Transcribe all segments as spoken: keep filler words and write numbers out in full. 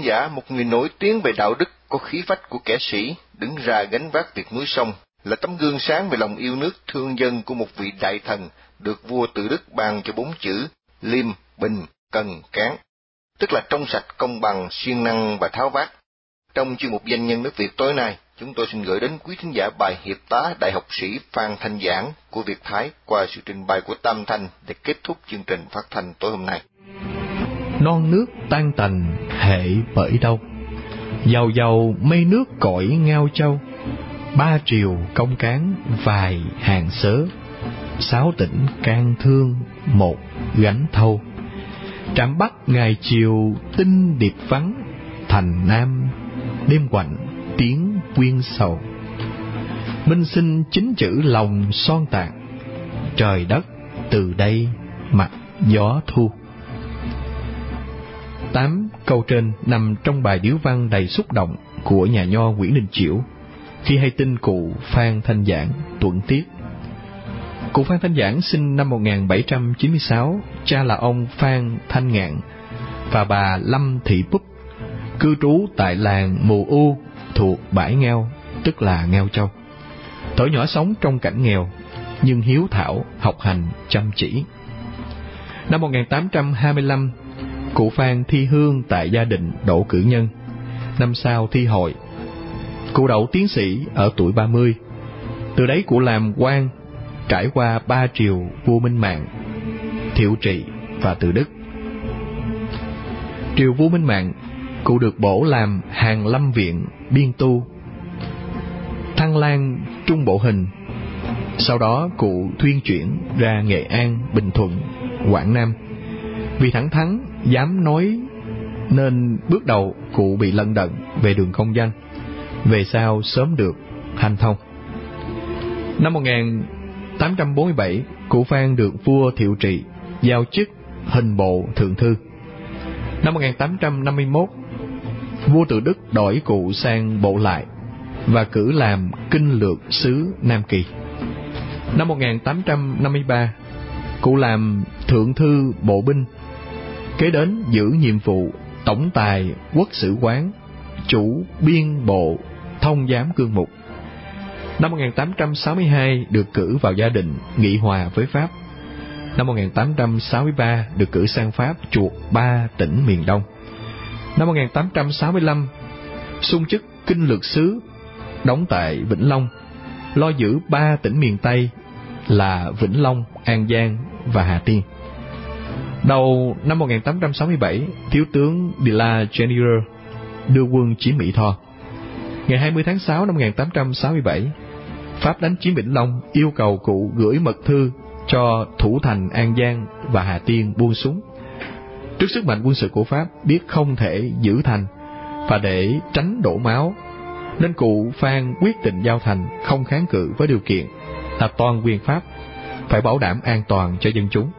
Giả, một người nổi tiếng về đạo đức, có khí phách của kẻ sĩ, đứng ra gánh vác việc núi sông, là tấm gương sáng về lòng yêu nước thương dân của một vị đại thần được vua Tự Đức ban cho bốn chữ liêm, bình, cần, cán, tức là trong sạch, công bằng, siêng năng và tháo vát. Trong chuyên mục Danh nhân nước Việt tối nay, chúng tôi xin gửi đến quý thính giả bài Hiệp tá Đại học sĩ Phan Thanh Giảng của Việt Thái qua sự trình bày của Tam Thanh để kết thúc chương trình phát thanh tối hôm nay. Non nước tan tành hệ bởi đâu, giàu giàu mây nước cõi ngao châu. Ba triều công cán vài hàng sớ, sáu tỉnh can thương một gánh thâu. Trạm Bắc ngày chiều tinh điệp vắng, thành Nam đêm quạnh tiếng quyên sầu. Minh sinh chính chữ lòng son tạc, trời đất từ đây mặc gió thu. Tám câu trên nằm trong bài điếu văn đầy xúc động của nhà nho Nguyễn Đình Chiểu khi hay tin cụ Phan Thanh Giảng tuẫn tiết. Cụ Phan Thanh Giảng sinh năm một nghìn bảy trăm chín mươi sáu, cha là ông Phan Thanh Ngạn và bà Lâm Thị Púc, cư trú tại làng Mù U thuộc bãi Ngao, tức là Ngao Châu. Thuở nhỏ sống trong cảnh nghèo, nhưng hiếu thảo, học hành chăm chỉ. Năm một nghìn tám trăm hai mươi lăm, cụ Phan thi hương tại gia đình Đỗ Cử Nhân. Năm sau thi hội, cụ đậu tiến sĩ ở tuổi ba mươi. Từ đấy cụ làm quan, trải qua ba triều vua Minh Mạng, Thiệu Trị và Từ Đức. Triều vua Minh Mạng, cụ được bổ làm Hàn Lâm Viện biên tu, Thăng Lan Trung Bộ Hình. Sau đó cụ thuyên chuyển ra Nghệ An, Bình Thuận, Quảng Nam. Vì thẳng thắn, dám nói nên bước đầu cụ bị lận đận về đường công danh, về sau sớm được hanh thông. Năm một nghìn tám trăm bốn mươi bảy, cụ Phan được vua Thiệu Trị giao chức hình bộ thượng thư. Năm một nghìn tám trăm năm mươi mốt, vua Tự Đức đổi cụ sang bộ lại và cử làm kinh lược sứ Nam Kỳ. Năm một nghìn tám trăm năm mươi ba, cụ làm thượng thư bộ binh, kế đến giữ nhiệm vụ tổng tài quốc sử quán, chủ biên bộ thông giám cương mục. Năm một nghìn tám trăm sáu mươi hai được cử vào gia đình nghị hòa với Pháp. Năm một nghìn tám trăm sáu mươi ba được cử sang Pháp chuộc ba tỉnh miền Đông. Năm một nghìn tám trăm sáu mươi lăm xung chức kinh lược sứ, đóng tại Vĩnh Long, lo giữ ba tỉnh miền Tây là Vĩnh Long, An Giang và Hà Tiên. Đầu năm một nghìn tám trăm sáu mươi bảy, thiếu tướng De la Chenier đưa quân chiếm Mỹ Tho. Ngày hai mươi tháng sáu năm một nghìn tám trăm sáu mươi bảy, Pháp đánh chiếm Vĩnh Long, yêu cầu cụ gửi mật thư cho thủ thành An Giang và Hà Tiên buông súng. Trước sức mạnh quân sự của Pháp, biết không thể giữ thành và để tránh đổ máu, nên cụ Phan quyết định giao thành, không kháng cự với điều kiện là toàn quyền Pháp phải bảo đảm an toàn cho dân chúng.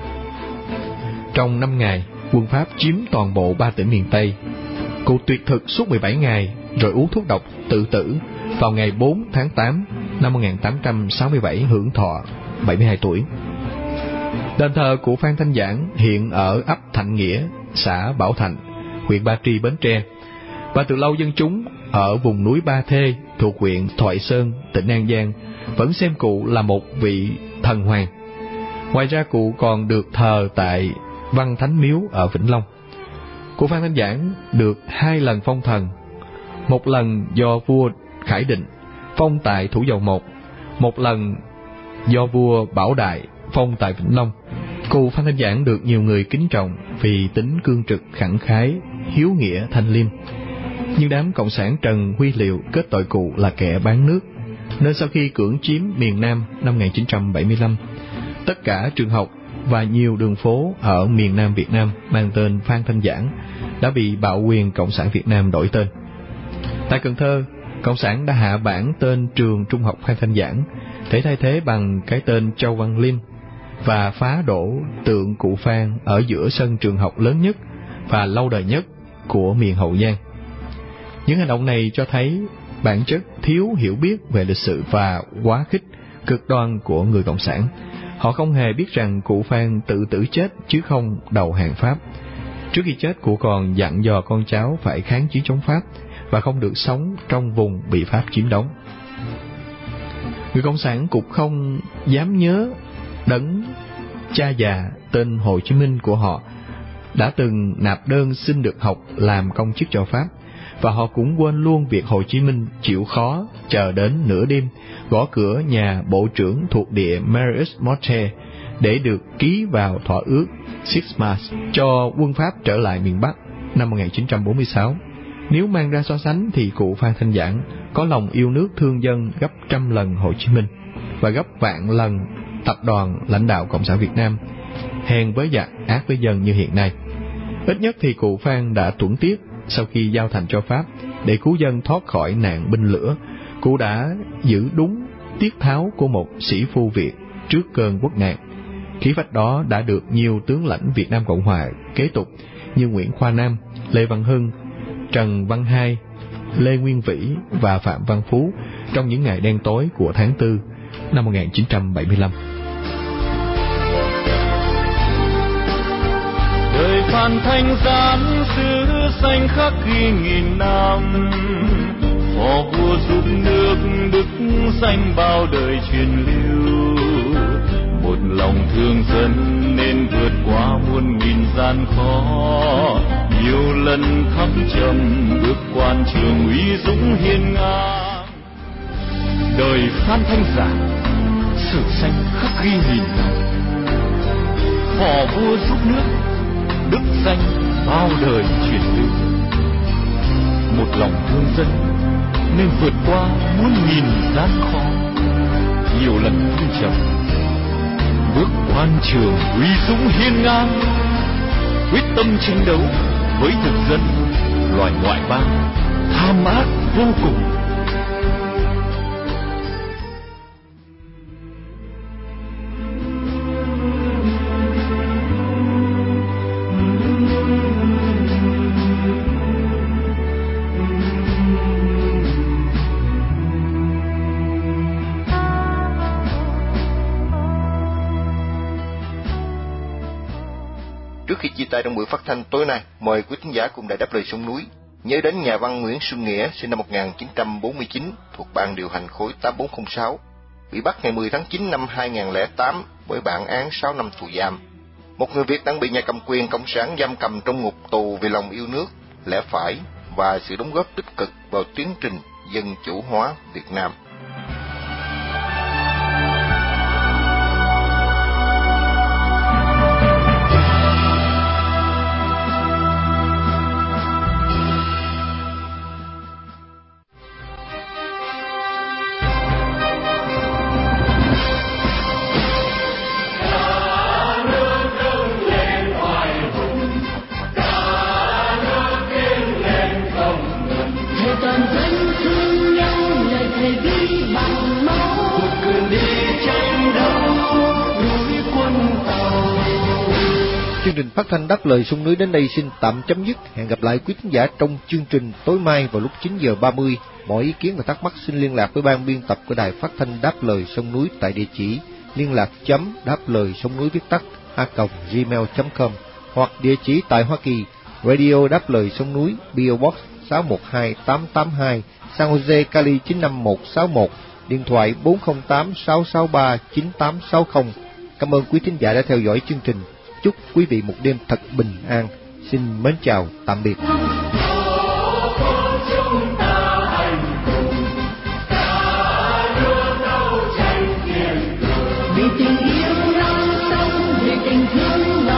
Trong năm ngày, quân Pháp chiếm toàn bộ ba tỉnh miền Tây. Cụ tuyệt thực suốt mười bảy ngày rồi uống thuốc độc tự tử vào ngày bốn tháng tám năm một nghìn tám trăm sáu mươi bảy, hưởng thọ bảy mươi hai tuổi. Đền thờ cụ Phan Thanh Giảng hiện ở ấp Thạnh Nghĩa, xã Bảo Thạnh, huyện Ba Tri, Bến Tre, và từ lâu dân chúng ở vùng núi Ba Thê thuộc huyện Thoại Sơn, tỉnh An Giang vẫn xem cụ là một vị thần hoàng. Ngoài ra cụ còn được thờ tại Văn Thánh Miếu ở Vĩnh Long. Cụ Phan Thanh Giảng được hai lần phong thần, một lần do vua Khải Định phong tại Thủ Dầu Một, một lần do vua Bảo Đại phong tại Vĩnh Long. Cụ Phan Thanh Giảng được nhiều người kính trọng vì tính cương trực, khẳng khái, hiếu nghĩa, thanh liêm. Nhưng đám cộng sản Trần Huy Liệu kết tội cụ là kẻ bán nước, nên sau khi cưỡng chiếm miền Nam năm một nghìn chín trăm bảy mươi lăm, tất cả trường học và nhiều đường phố ở miền Nam Việt Nam mang tên Phan Thanh Giảng đã bị bạo quyền Cộng sản Việt Nam đổi tên. Tại Cần Thơ, Cộng sản đã hạ bản tên trường Trung học Phan Thanh Giảng để thay thế bằng cái tên Châu Văn Liêm và phá đổ tượng cụ Phan ở giữa sân trường học lớn nhất và lâu đời nhất của miền Hậu Giang. Những hành động này cho thấy bản chất thiếu hiểu biết về lịch sử và quá khích, cực đoan của người Cộng sản. Họ không hề biết rằng cụ Phan tự tử chết chứ không đầu hàng Pháp. Trước khi chết, cụ còn dặn dò con cháu phải kháng chiến chống Pháp và không được sống trong vùng bị Pháp chiếm đóng. Người Cộng sản cũng không dám nhớ đấng cha già tên Hồ Chí Minh của họ đã từng nạp đơn xin được học làm công chức cho Pháp, và họ cũng quên luôn việc Hồ Chí Minh chịu khó chờ đến nửa đêm gõ cửa nhà bộ trưởng thuộc địa Marius Morte để được ký vào thỏa ước Sixmas cho quân Pháp trở lại miền Bắc năm một nghìn chín trăm bốn mươi sáu. Nếu mang ra so sánh thì cụ Phan Thanh Giảng có lòng yêu nước thương dân gấp trăm lần Hồ Chí Minh và gấp vạn lần tập đoàn lãnh đạo Cộng sản Việt Nam, hèn với giặc ác với dân như hiện nay. Ít nhất thì cụ Phan đã tuẫn tiết sau khi giao thành cho Pháp để cứu dân thoát khỏi nạn binh lửa. Cụ đã giữ đúng tiết tháo của một sĩ phu Việt trước cơn quốc nạn. Khí phách đó đã được nhiều tướng lãnh Việt Nam Cộng Hòa kế tục như Nguyễn Khoa Nam, Lê Văn Hưng, Trần Văn Hai, Lê Nguyên Vĩ và Phạm Văn Phú trong những ngày đen tối của tháng tư năm một nghìn chín trăm bảy mươi lăm. Đời Phan Thanh Giám xứ xanh khắc ghi nghìn năm, phò vua giúp nước đức danh bao đời truyền lưu. Một lòng thương dân nên vượt qua muôn nghìn gian khó, nhiều lần thăng trầm bước quan trường uy dũng hiên ngang. Đời Phan Thanh Giám sử xanh khắc ghi nghìn năm, phò vua giúp nước đức danh bao đời truyền lưu. Một lòng thương dân nên vượt qua muôn nghìn gian khó, nhiều lần thăng trầm bước quan trường uy dũng hiên ngang. Quyết tâm tranh đấu với thực dân loài ngoại bang tham ác vô cùng. Trước khi chia tay trong buổi phát thanh tối nay, mời quý thính giả cùng Đài Đáp Lời Sông Núi nhớ đến nhà văn Nguyễn Xuân Nghĩa, sinh năm một nghìn chín trăm bốn mươi chín, thuộc ban điều hành khối tám bốn không sáu, bị bắt ngày mười tháng chín năm hai nghìn không trăm lẻ tám với bản án sáu năm tù giam. Một người Việt đang bị nhà cầm quyền cộng sản giam cầm trong ngục tù vì lòng yêu nước, lẽ phải và sự đóng góp tích cực vào tiến trình dân chủ hóa Việt Nam. Chương trình phát thanh Đáp Lời Sông Núi đến đây xin tạm chấm dứt. Hẹn gặp lại quý khán giả trong chương trình tối mai vào lúc chín giờ ba mươi. Mọi ý kiến và thắc mắc xin liên lạc với ban biên tập của đài phát thanh Đáp Lời Sông Núi tại địa chỉ liên lạc chấm đáp lời sông núi viết tắt a còng gmail chấm com hoặc địa chỉ tại Hoa Kỳ, Radio Đáp Lời Sông Núi, pê ô Box sáu một hai tám tám hai, San Jose, Cali chín năm một sáu một, điện thoại bốn không tám sáu sáu ba chín tám sáu không. Cảm ơn quý thính giả đã theo dõi chương trình. Chúc quý vị một đêm thật bình an. Xin mến chào, tạm biệt. Vì tình yêu non sông, vì tình thương